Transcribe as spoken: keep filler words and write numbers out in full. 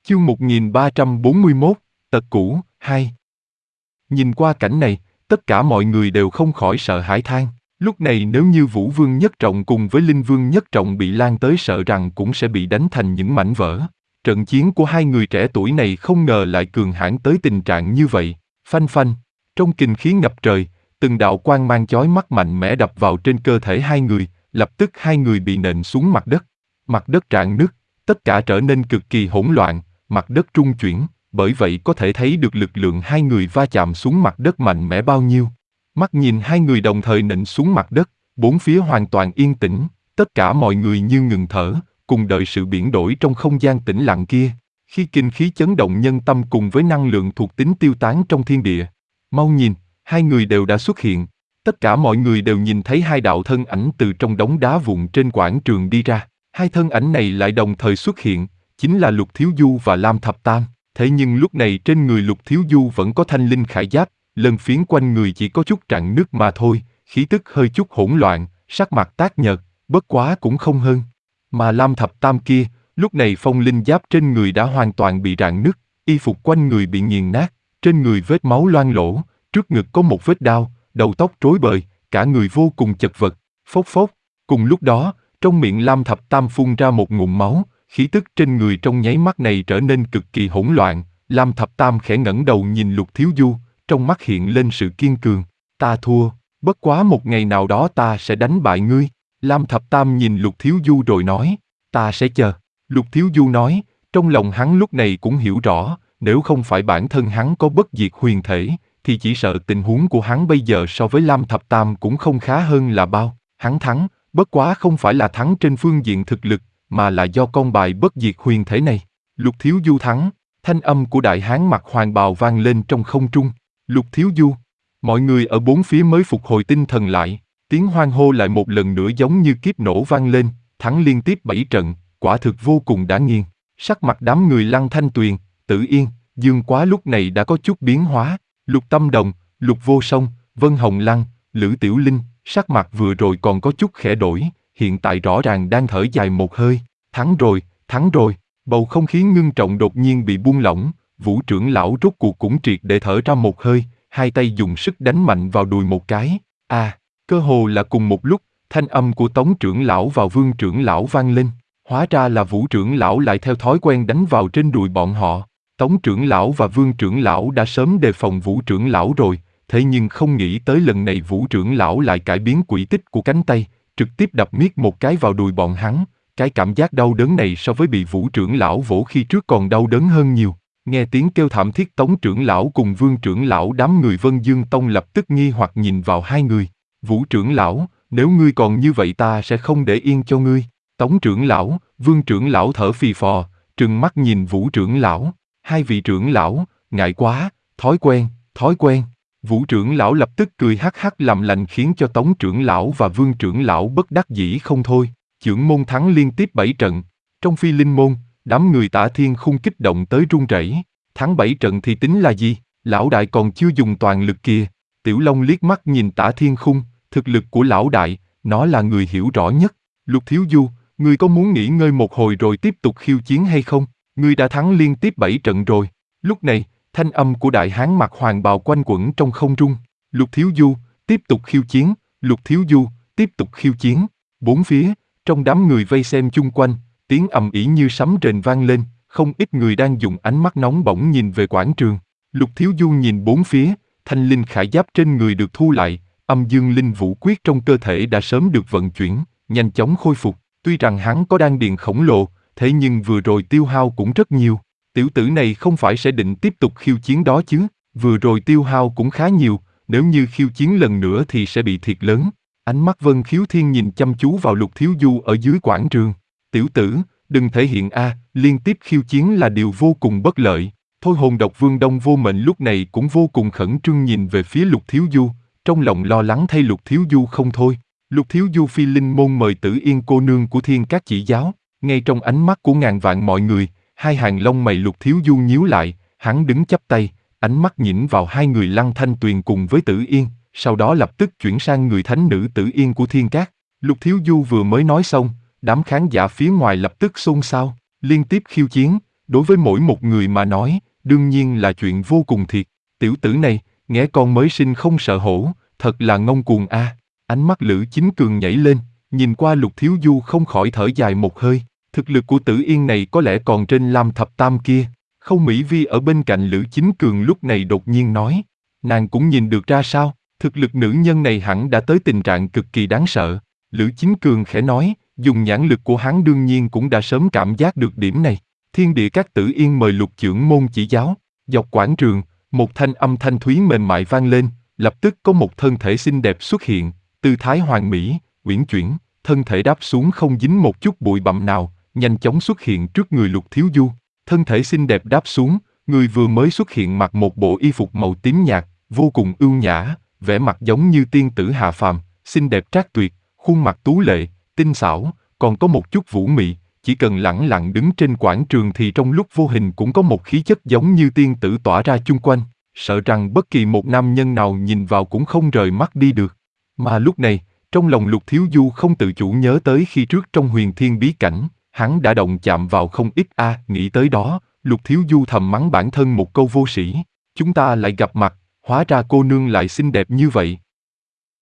Chương một nghìn ba trăm bốn mươi mốt, Tật Cũ, hai. Nhìn qua cảnh này, tất cả mọi người đều không khỏi sợ hãi than. Lúc này nếu như Vũ Vương Nhất Trọng cùng với Linh Vương Nhất Trọng bị lan tới sợ rằng cũng sẽ bị đánh thành những mảnh vỡ. Trận chiến của hai người trẻ tuổi này không ngờ lại cường hãn tới tình trạng như vậy. Phanh phanh, trong kình khí ngập trời, từng đạo quang mang chói mắt mạnh mẽ đập vào trên cơ thể hai người, lập tức hai người bị nện xuống mặt đất. Mặt đất rạn nứt, tất cả trở nên cực kỳ hỗn loạn, mặt đất trung chuyển, bởi vậy có thể thấy được lực lượng hai người va chạm xuống mặt đất mạnh mẽ bao nhiêu. Mắt nhìn hai người đồng thời nện xuống mặt đất, bốn phía hoàn toàn yên tĩnh, tất cả mọi người như ngừng thở, cùng đợi sự biến đổi trong không gian tĩnh lặng kia. Khi kinh khí chấn động nhân tâm cùng với năng lượng thuộc tính tiêu tán trong thiên địa. Mau nhìn, hai người đều đã xuất hiện. Tất cả mọi người đều nhìn thấy hai đạo thân ảnh từ trong đống đá vụn trên quảng trường đi ra. Hai thân ảnh này lại đồng thời xuất hiện, chính là Lục Thiếu Du và Lam Thập Tam. Thế nhưng lúc này trên người Lục Thiếu Du vẫn có thanh linh khải giáp, lân phiến quanh người chỉ có chút rạn nứt mà thôi, khí tức hơi chút hỗn loạn, sắc mặt tái nhợt, bất quá cũng không hơn. Mà Lam Thập Tam kia, lúc này phong linh giáp trên người đã hoàn toàn bị rạn nứt, y phục quanh người bị nghiền nát, trên người vết máu loang lổ, trước ngực có một vết đao, đầu tóc rối bời, cả người vô cùng chật vật, phốc phốc. Cùng lúc đó, trong miệng Lam Thập Tam phun ra một ngụm máu, khí tức trên người trong nháy mắt này trở nên cực kỳ hỗn loạn. Lam Thập Tam khẽ ngẩng đầu nhìn Lục Thiếu Du, trong mắt hiện lên sự kiên cường. Ta thua, bất quá một ngày nào đó ta sẽ đánh bại ngươi. Lam Thập Tam nhìn Lục Thiếu Du rồi nói, ta sẽ chờ. Lục Thiếu Du nói, trong lòng hắn lúc này cũng hiểu rõ, nếu không phải bản thân hắn có bất diệt huyền thể, thì chỉ sợ tình huống của hắn bây giờ so với Lam Thập Tam cũng không khá hơn là bao. Hắn thắng, bất quá không phải là thắng trên phương diện thực lực, mà là do con bài bất diệt huyền thể này. Lục Thiếu Du thắng, thanh âm của đại hán mặc hoàng bào vang lên trong không trung. Lục Thiếu Du, mọi người ở bốn phía mới phục hồi tinh thần lại, tiếng hoan hô lại một lần nữa giống như kiếp nổ vang lên, thắng liên tiếp bảy trận, quả thực vô cùng đã nghiền. Sắc mặt đám người Lăng Thanh Tuyền, Tử Yên, Dương Quá lúc này đã có chút biến hóa. Lục Tâm Đồng, Lục Vô Song, Vân Hồng Lăng, Lữ Tiểu Linh, sắc mặt vừa rồi còn có chút khẽ đổi, hiện tại rõ ràng đang thở dài một hơi. Thắng rồi, thắng rồi. Bầu không khí ngưng trọng đột nhiên bị buông lỏng, Vũ trưởng lão rốt cuộc cũng triệt để thở ra một hơi, hai tay dùng sức đánh mạnh vào đùi một cái. À, cơ hồ là cùng một lúc, thanh âm của Tống trưởng lão và Vương trưởng lão vang lên. Hóa ra là Vũ trưởng lão lại theo thói quen đánh vào trên đùi bọn họ. Tống trưởng lão và Vương trưởng lão đã sớm đề phòng Vũ trưởng lão rồi, thế nhưng không nghĩ tới lần này Vũ trưởng lão lại cải biến quỹ tích của cánh tay, trực tiếp đập miết một cái vào đùi bọn hắn. Cái cảm giác đau đớn này so với bị Vũ trưởng lão vỗ khi trước còn đau đớn hơn nhiều. Nghe tiếng kêu thảm thiết, Tống trưởng lão cùng Vương trưởng lão đám người Vân Dương Tông lập tức nghi hoặc nhìn vào hai người. Vũ trưởng lão, nếu ngươi còn như vậy ta sẽ không để yên cho ngươi. Tống trưởng lão, Vương trưởng lão thở phì phò, trừng mắt nhìn Vũ trưởng lão. Hai vị trưởng lão, ngại quá, thói quen, thói quen. Vũ trưởng lão lập tức cười hắc hắc làm lành khiến cho Tống trưởng lão và Vương trưởng lão bất đắc dĩ không thôi. Chưởng môn thắng liên tiếp bảy trận. Trong Phi Linh môn, đám người Tả Thiên Khung kích động tới run rẩy. Thắng bảy trận thì tính là gì? Lão đại còn chưa dùng toàn lực kìa. Tiểu Long liếc mắt nhìn Tả Thiên Khung, thực lực của lão đại, nó là người hiểu rõ nhất. Lục Thiếu Du, ngươi có muốn nghỉ ngơi một hồi rồi tiếp tục khiêu chiến hay không? Ngươi đã thắng liên tiếp bảy trận rồi. Lúc này, thanh âm của đại hán mặc hoàng bào quanh quẩn trong không trung. Lục Thiếu Du, tiếp tục khiêu chiến. Lục Thiếu Du, tiếp tục khiêu chiến. Bốn phía, trong đám người vây xem chung quanh, tiếng ầm ĩ như sấm rền vang lên, không ít người đang dùng ánh mắt nóng bỏng nhìn về quảng trường. Lục Thiếu Du nhìn bốn phía, thanh linh khải giáp trên người được thu lại, âm dương linh vũ quyết trong cơ thể đã sớm được vận chuyển, nhanh chóng khôi phục. Tuy rằng hắn có đan điền khổng lồ, thế nhưng vừa rồi tiêu hao cũng rất nhiều. Tiểu tử này không phải sẽ định tiếp tục khiêu chiến đó chứ? Vừa rồi tiêu hao cũng khá nhiều, nếu như khiêu chiến lần nữa thì sẽ bị thiệt lớn. Ánh mắt Vân Khiếu Thiên nhìn chăm chú vào Lục Thiếu Du ở dưới quảng trường. Tiểu tử, đừng thể hiện a, à, liên tiếp khiêu chiến là điều vô cùng bất lợi. Thôi Hồn Độc Vương Đông Vô Mệnh lúc này cũng vô cùng khẩn trương nhìn về phía Lục Thiếu Du, trong lòng lo lắng thay Lục Thiếu Du không thôi. Lục Thiếu Du Phi Linh môn mời Tử Yên cô nương của Thiên Các chỉ giáo. Ngay trong ánh mắt của ngàn vạn mọi người, hai hàng lông mày Lục Thiếu Du nhíu lại, hắn đứng chắp tay, ánh mắt nhìn vào hai người Lăng Thanh Tuyền cùng với Tử Yên, sau đó lập tức chuyển sang người thánh nữ Tử Yên của Thiên Các. Lục Thiếu Du vừa mới nói xong, đám khán giả phía ngoài lập tức xôn xao. Liên tiếp khiêu chiến, đối với mỗi một người mà nói, đương nhiên là chuyện vô cùng thiệt. Tiểu tử này, nghé con mới sinh không sợ hổ, thật là ngông cuồng a. À. Ánh mắt Lữ Chính Cường nhảy lên, nhìn qua Lục Thiếu Du không khỏi thở dài một hơi. Thực lực của Tử Yên này có lẽ còn trên Lam Thập Tam kia. Khâu Mỹ Vi ở bên cạnh Lữ Chính Cường lúc này đột nhiên nói, nàng cũng nhìn được ra sao, thực lực nữ nhân này hẳn đã tới tình trạng cực kỳ đáng sợ. Lữ Chính Cường khẽ nói, dùng nhãn lực của hắn đương nhiên cũng đã sớm cảm giác được điểm này. Thiên địa các Tử Yên mời Lục trưởng môn chỉ giáo. Dọc quảng trường, một thanh âm thanh thúy mềm mại vang lên, lập tức có một thân thể xinh đẹp xuất hiện, tư thái hoàn mỹ, uyển chuyển, thân thể đáp xuống không dính một chút bụi bặm nào, nhanh chóng xuất hiện trước người Lục Thiếu Du. Thân thể xinh đẹp đáp xuống, người vừa mới xuất hiện mặc một bộ y phục màu tím nhạt, vô cùng ưu nhã, vẻ mặt giống như tiên tử hạ phàm, xinh đẹp trác tuyệt, khuôn mặt tú lệ, tinh xảo, còn có một chút vũ mị, chỉ cần lẳng lặng đứng trên quảng trường thì trong lúc vô hình cũng có một khí chất giống như tiên tử tỏa ra chung quanh, sợ rằng bất kỳ một nam nhân nào nhìn vào cũng không rời mắt đi được. Mà lúc này, trong lòng Lục Thiếu Du không tự chủ nhớ tới khi trước trong Huyền Thiên bí cảnh, hắn đã động chạm vào không ít a, à, nghĩ tới đó, Lục Thiếu Du thầm mắng bản thân một câu vô sĩ, chúng ta lại gặp mặt, hóa ra cô nương lại xinh đẹp như vậy.